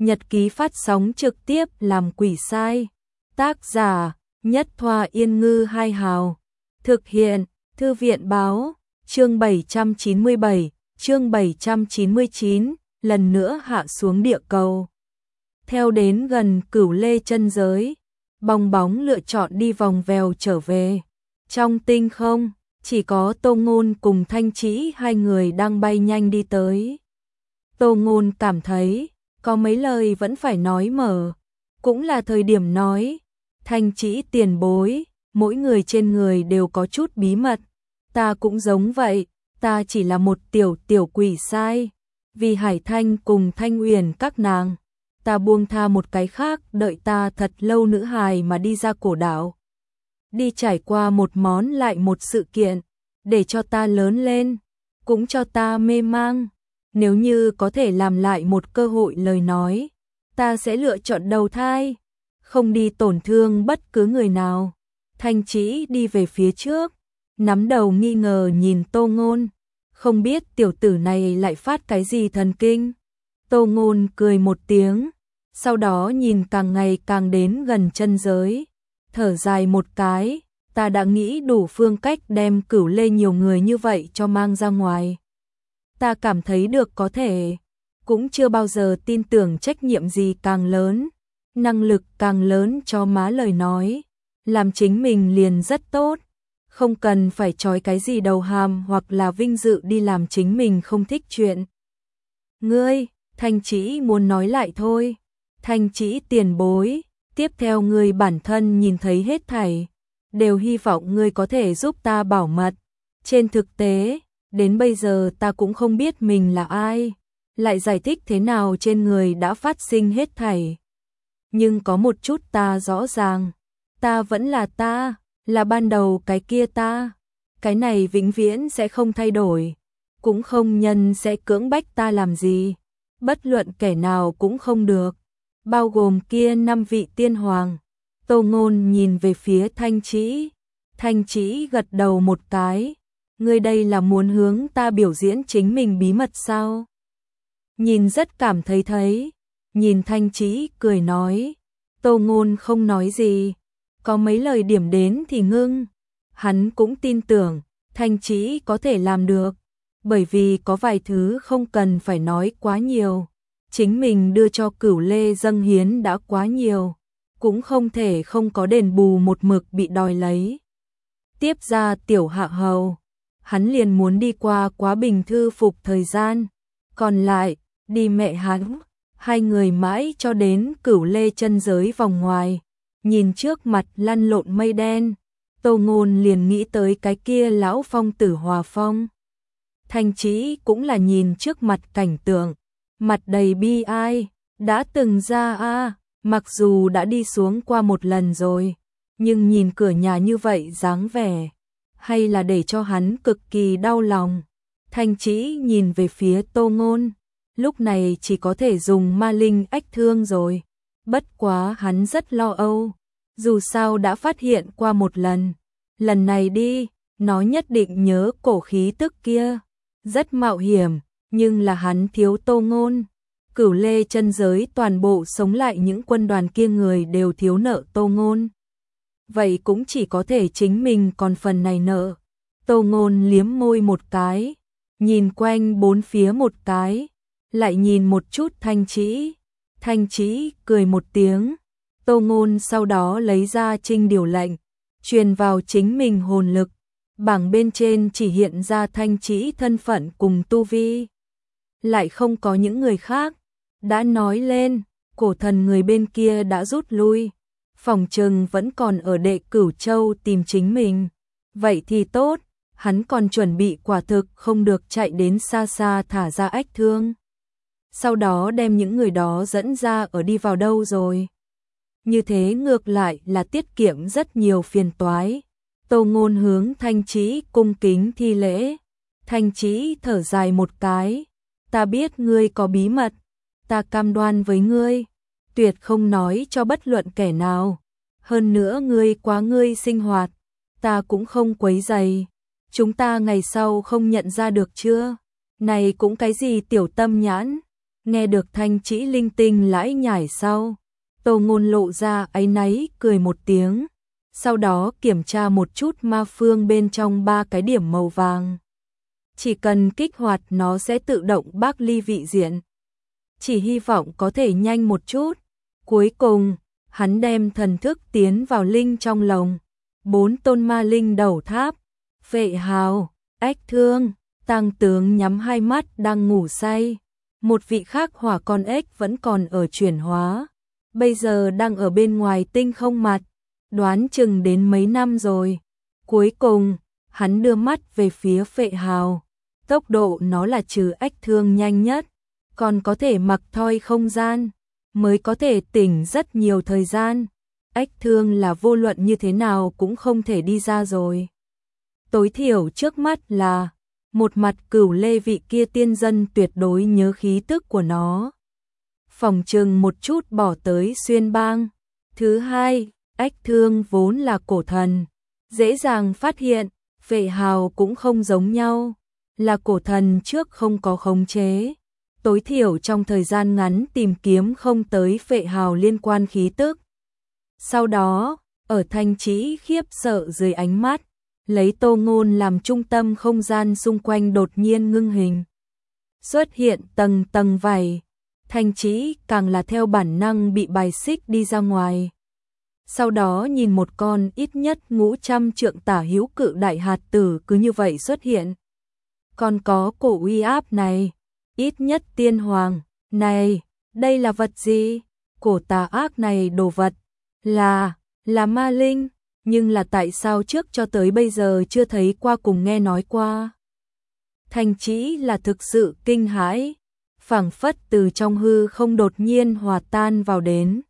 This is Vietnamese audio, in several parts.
Nhật ký phát sóng trực tiếp làm quỷ sai. Tác giả: Nhất Thoa Yên Ngư Hai Hào. Thực hiện: Thư viện báo. Chương 797, chương 799, lần nữa hạ xuống địa cầu. Theo đến gần Cửu Lê chân giới, bong bóng lựa chọn đi vòng vèo trở về. Trong tinh không, chỉ có Tô Ngôn cùng Thanh Trĩ hai người đang bay nhanh đi tới. Tô Ngôn cảm thấy, có mấy lời vẫn phải nói mở, cũng là thời điểm nói. Thanh Trĩ tiền bối, mỗi người trên người đều có chút bí mật, ta cũng giống vậy, ta chỉ là một tiểu quỷ sai, vì Hải Thanh cùng Thanh Uyển các nàng, ta buông tha một cái khác, đợi ta thật lâu nữ hài mà đi ra cổ đảo. Đi trải qua một món lại một sự kiện, để cho ta lớn lên, cũng cho ta mê mang. Nếu như có thể làm lại một cơ hội lời nói, ta sẽ lựa chọn đầu thai, không đi tổn thương bất cứ người nào. Thanh Trĩ đi về phía trước, nắm đầu nghi ngờ nhìn Tô Ngôn, không biết tiểu tử này lại phát cái gì thần kinh. Tô Ngôn cười một tiếng, sau đó nhìn càng ngày càng đến gần chân giới, thở dài một cái, ta đã nghĩ đủ phương cách đem Cửu Lê nhiều người như vậy cho mang ra ngoài. Ta cảm thấy được có thể, cũng chưa bao giờ tin tưởng trách nhiệm gì càng lớn, năng lực càng lớn cho má lời nói, làm chính mình liền rất tốt, không cần phải trói cái gì đầu hàm hoặc là vinh dự đi làm chính mình không thích chuyện. Ngươi, Thanh Trĩ muốn nói lại thôi. Thanh Trĩ tiền bối, tiếp theo ngươi bản thân nhìn thấy hết thảy, đều hy vọng ngươi có thể giúp ta bảo mật. Trên thực tế, đến bây giờ ta cũng không biết mình là ai, lại giải thích thế nào trên người đã phát sinh hết thảy. Nhưng có một chút ta rõ ràng, ta vẫn là ta, là ban đầu cái kia ta, cái này vĩnh viễn sẽ không thay đổi, cũng không nhân sẽ cưỡng bách ta làm gì, bất luận kẻ nào cũng không được, bao gồm kia 5 vị tiên hoàng. Tô Ngôn nhìn về phía Thanh Trĩ, Thanh Trĩ gật đầu một cái, ngươi đây là muốn hướng ta biểu diễn chính mình bí mật sao? Nhìn rất cảm thấy, nhìn Thanh Trĩ cười nói, Tô Ngôn không nói gì, có mấy lời điểm đến thì ngưng, hắn cũng tin tưởng Thanh Trĩ có thể làm được, bởi vì có vài thứ không cần phải nói quá nhiều, chính mình đưa cho Cửu Lê dâng hiến đã quá nhiều, cũng không thể không có đền bù một mực bị đòi lấy. Tiếp ra tiểu hạ hầu, hắn liền muốn đi qua quá bình thư phục thời gian, còn lại, đi mẹ hắn. Hai người mãi cho đến Cửu Lê chân giới vòng ngoài, nhìn trước mặt lăn lộn mây đen, Tô Ngôn liền nghĩ tới cái kia lão phong tử Hòa Phong. Thanh Trĩ cũng là nhìn trước mặt cảnh tượng, mặt đầy bi ai, đã từng ra mặc dù đã đi xuống qua một lần rồi, nhưng nhìn cửa nhà như vậy dáng vẻ, hay là để cho hắn cực kỳ đau lòng. Thanh Trĩ nhìn về phía Tô Ngôn, lúc này chỉ có thể dùng ma linh ách thương rồi, bất quá hắn rất lo âu, dù sao đã phát hiện qua một lần này đi, nó nhất định nhớ cổ khí tức kia, rất mạo hiểm, nhưng là hắn thiếu Tô Ngôn. Cửu Lê chân giới toàn bộ sống lại những quân đoàn kia người đều thiếu nợ Tô Ngôn. Vậy cũng chỉ có thể chính mình còn phần này nợ. Tô Ngôn liếm môi một cái, nhìn quanh bốn phía một cái, lại nhìn một chút Thanh Trĩ. Thanh Trĩ cười một tiếng, Tô Ngôn sau đó lấy ra trinh điều lệnh, truyền vào chính mình hồn lực, bảng bên trên chỉ hiện ra Thanh Trĩ thân phận cùng tu vi, lại không có những người khác. Đã nói lên, cổ thần người bên kia đã rút lui, phòng trừng vẫn còn ở Đệ Cửu Châu tìm chính mình. Vậy thì tốt, hắn còn chuẩn bị quả thực không được chạy đến xa xa thả ra ách thương. Sau đó đem những người đó dẫn ra ở đi vào đâu rồi. Như thế ngược lại là tiết kiệm rất nhiều phiền toái. Tô Ngôn hướng Thanh Trĩ cung kính thi lễ. Thanh Trĩ thở dài một cái, ta biết ngươi có bí mật, ta cam đoan với ngươi, tuyệt không nói cho bất luận kẻ nào. Hơn nữa ngươi sinh hoạt, ta cũng không quấy rầy. Chúng ta ngày sau không nhận ra được chưa? Này cũng cái gì tiểu tâm nhãn, Nghe được Thanh Chỉ linh tinh lãi nhải sau, Tô Ngôn lộ ra áy náy cười một tiếng, sau đó kiểm tra một chút ma phương bên trong 3 cái điểm màu vàng. Chỉ cần kích hoạt nó sẽ tự động bác ly vị diện. Chỉ hy vọng có thể nhanh một chút. Cuối cùng, hắn đem thần thức tiến vào linh trong lồng. 4 tôn ma linh đầu tháp, Vệ Hào, Ách Thương, Tang Tướng nhắm hai mắt đang ngủ say. Một vị khác hỏa con ếch vẫn còn ở chuyển hóa, bây giờ đang ở bên ngoài tinh không mặt, đoán chừng đến mấy năm rồi. Cuối cùng, hắn đưa mắt về phía Vệ Hào, tốc độ nó là trừ Ách Thương nhanh nhất, còn có thể mặc thoi không gian, mới có thể tỉnh rất nhiều thời gian. Ách Thương là vô luận như thế nào cũng không thể đi ra rồi. Tối thiểu trước mắt là một mặt Cửu Lê vị kia tiên dân tuyệt đối nhớ khí tức của nó. Phòng trừng một chút bỏ tới xuyên bang. Thứ hai, Ách Thương vốn là cổ thần, dễ dàng phát hiện, Vệ Hào cũng không giống nhau, là cổ thần trước không có khống chế. Tối thiểu trong thời gian ngắn tìm kiếm không tới Vệ Hào liên quan khí tức. Sau đó, ở Thanh Chỉ khiếp sợ dưới ánh mắt, lấy Tô Ngôn làm trung tâm không gian xung quanh đột nhiên ngưng hình. Xuất hiện tầng tầng vảy, Thanh Chỉ càng là theo bản năng bị bài xích đi ra ngoài. Sau đó nhìn một con ít nhất 500 trượng tả hữu cự đại hạt tử cứ như vậy xuất hiện. Còn có cổ uy áp này, ít nhất tiên hoàng, này, đây là vật gì? Cổ tà ác này đồ vật, là ma linh, nhưng là tại sao trước cho tới bây giờ chưa thấy qua cùng nghe nói qua. Thanh Chỉ là thực sự kinh hãi, phảng phất từ trong hư không đột nhiên hòa tan vào đến.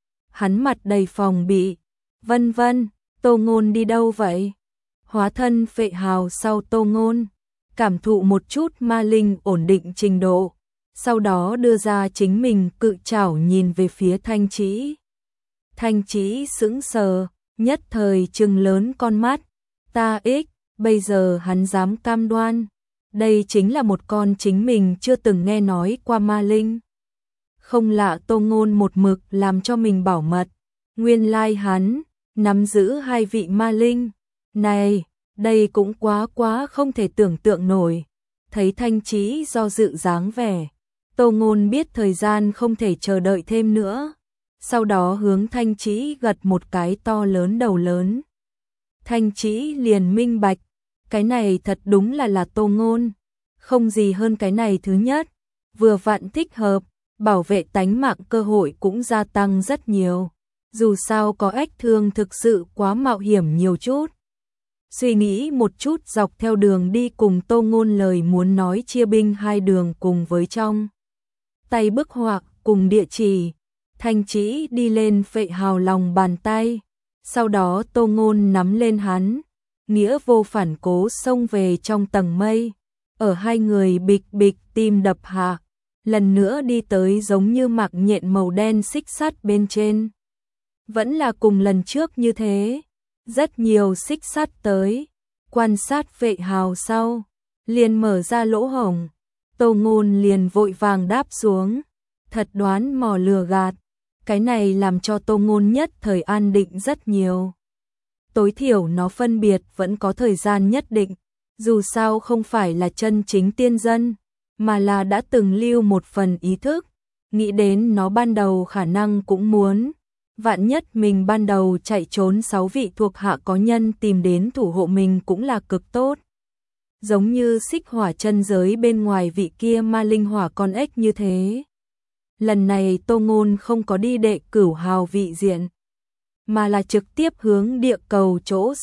Hắn mặt đầy phòng bị, vân vân, Tô Ngôn đi đâu vậy? Hóa thân Vệ Hào sau Tô Ngôn, cảm thụ một chút ma linh ổn định trình độ, sau đó đưa ra chính mình cự trảo nhìn về phía Thanh Chỉ. Thanh Chỉ sững sờ, nhất thời trừng lớn con mắt, ta ích, bây giờ hắn dám cam đoan, đây chính là một con chính mình chưa từng nghe nói qua ma linh. Không lạ Tô Ngôn một mực làm cho mình bảo mật, nguyên lai hắn nắm giữ 2 vị ma linh. Này, đây cũng quá không thể tưởng tượng nổi. Thấy Thanh Chỉ do dự dáng vẻ, Tô Ngôn biết thời gian không thể chờ đợi thêm nữa. Sau đó hướng Thanh Chỉ gật một cái to lớn đầu lớn. Thanh Chỉ liền minh bạch, cái này thật đúng là Tô Ngôn. Không gì hơn cái này thứ nhất, vừa vặn thích hợp, bảo vệ tánh mạng cơ hội cũng gia tăng rất nhiều. Dù sao có Ách Thương thực sự quá mạo hiểm nhiều chút. Suy nghĩ một chút dọc theo đường đi cùng Tô Ngôn lời muốn nói chia binh 2 đường cùng với trong tay bức họa cùng địa chỉ. Thanh Chỉ đi lên Vệ Hào lòng bàn tay, sau đó Tô Ngôn nắm lên hắn, nghĩa vô phản cố xông về trong tầng mây, ở 2 người bịch bịch tim đập hạ, lần nữa đi tới giống như mạc nhện màu đen xích sắt bên trên. Vẫn là cùng lần trước như thế, rất nhiều xích sắt tới, quan sát Vệ Hào sau, liền mở ra lỗ hổng, Tô Ngôn liền vội vàng đáp xuống, thật đoán mò lừa gạt. Cái này làm cho Tô Ngôn nhất thời an định rất nhiều. Tối thiểu nó phân biệt vẫn có thời gian nhất định, dù sao không phải là chân chính tiên dân, mà là đã từng lưu một phần ý thức, nghĩ đến nó ban đầu khả năng cũng muốn. Vạn nhất mình ban đầu chạy trốn 6 vị thuộc hạ có nhân tìm đến thủ hộ mình cũng là cực tốt. Giống như Xích Hỏa chân giới bên ngoài vị kia ma linh hỏa con ếch như thế. Lần này Tô Ngôn không có đi Đệ Cửu Hào vị diện, mà là trực tiếp hướng địa cầu chỗ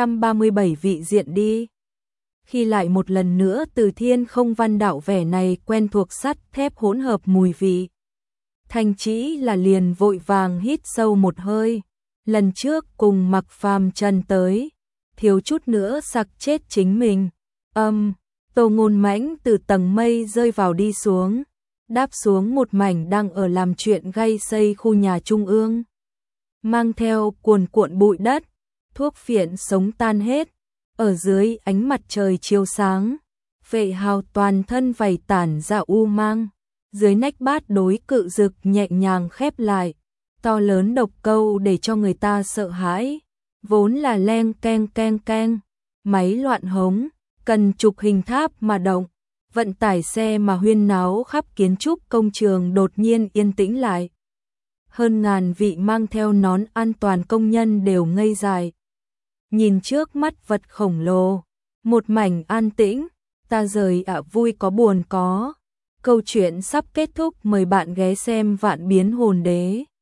637 vị diện đi. Khi lại một lần nữa từ thiên không văn đảo vẻ này quen thuộc sắt thép hỗn hợp mùi vị. Thanh Chỉ là liền vội vàng hít sâu một hơi, lần trước cùng Mặc Phàm Trần tới, thiếu chút nữa sặc chết chính mình. Tô Ngôn mãnh từ tầng mây rơi vào đi xuống, đáp xuống một mảnh đang ở làm chuyện gây xây khu nhà trung ương. Mang theo cuồn cuộn bụi đất, thuốc phiện sống tan hết, ở dưới ánh mặt trời chiếu sáng, Vệ Hào toàn thân vảy tản ra u mang, Dưới nách bát đối cự dực nhẹ nhàng khép lại, to lớn độc câu để cho người ta sợ hãi, vốn là leng keng keng keng, máy loạn hống, cần trục hình tháp mà động, vận tải xe mà huyên náo khắp kiến trúc công trường đột nhiên yên tĩnh lại. Hơn ngàn vị mang theo nón an toàn công nhân đều ngây dại. Nhìn trước mắt vật khổng lồ, một mảnh an tĩnh, ta rời ạ vui có buồn có. Câu chuyện sắp kết thúc, mời bạn ghé xem Vạn Biến Hồn Đế.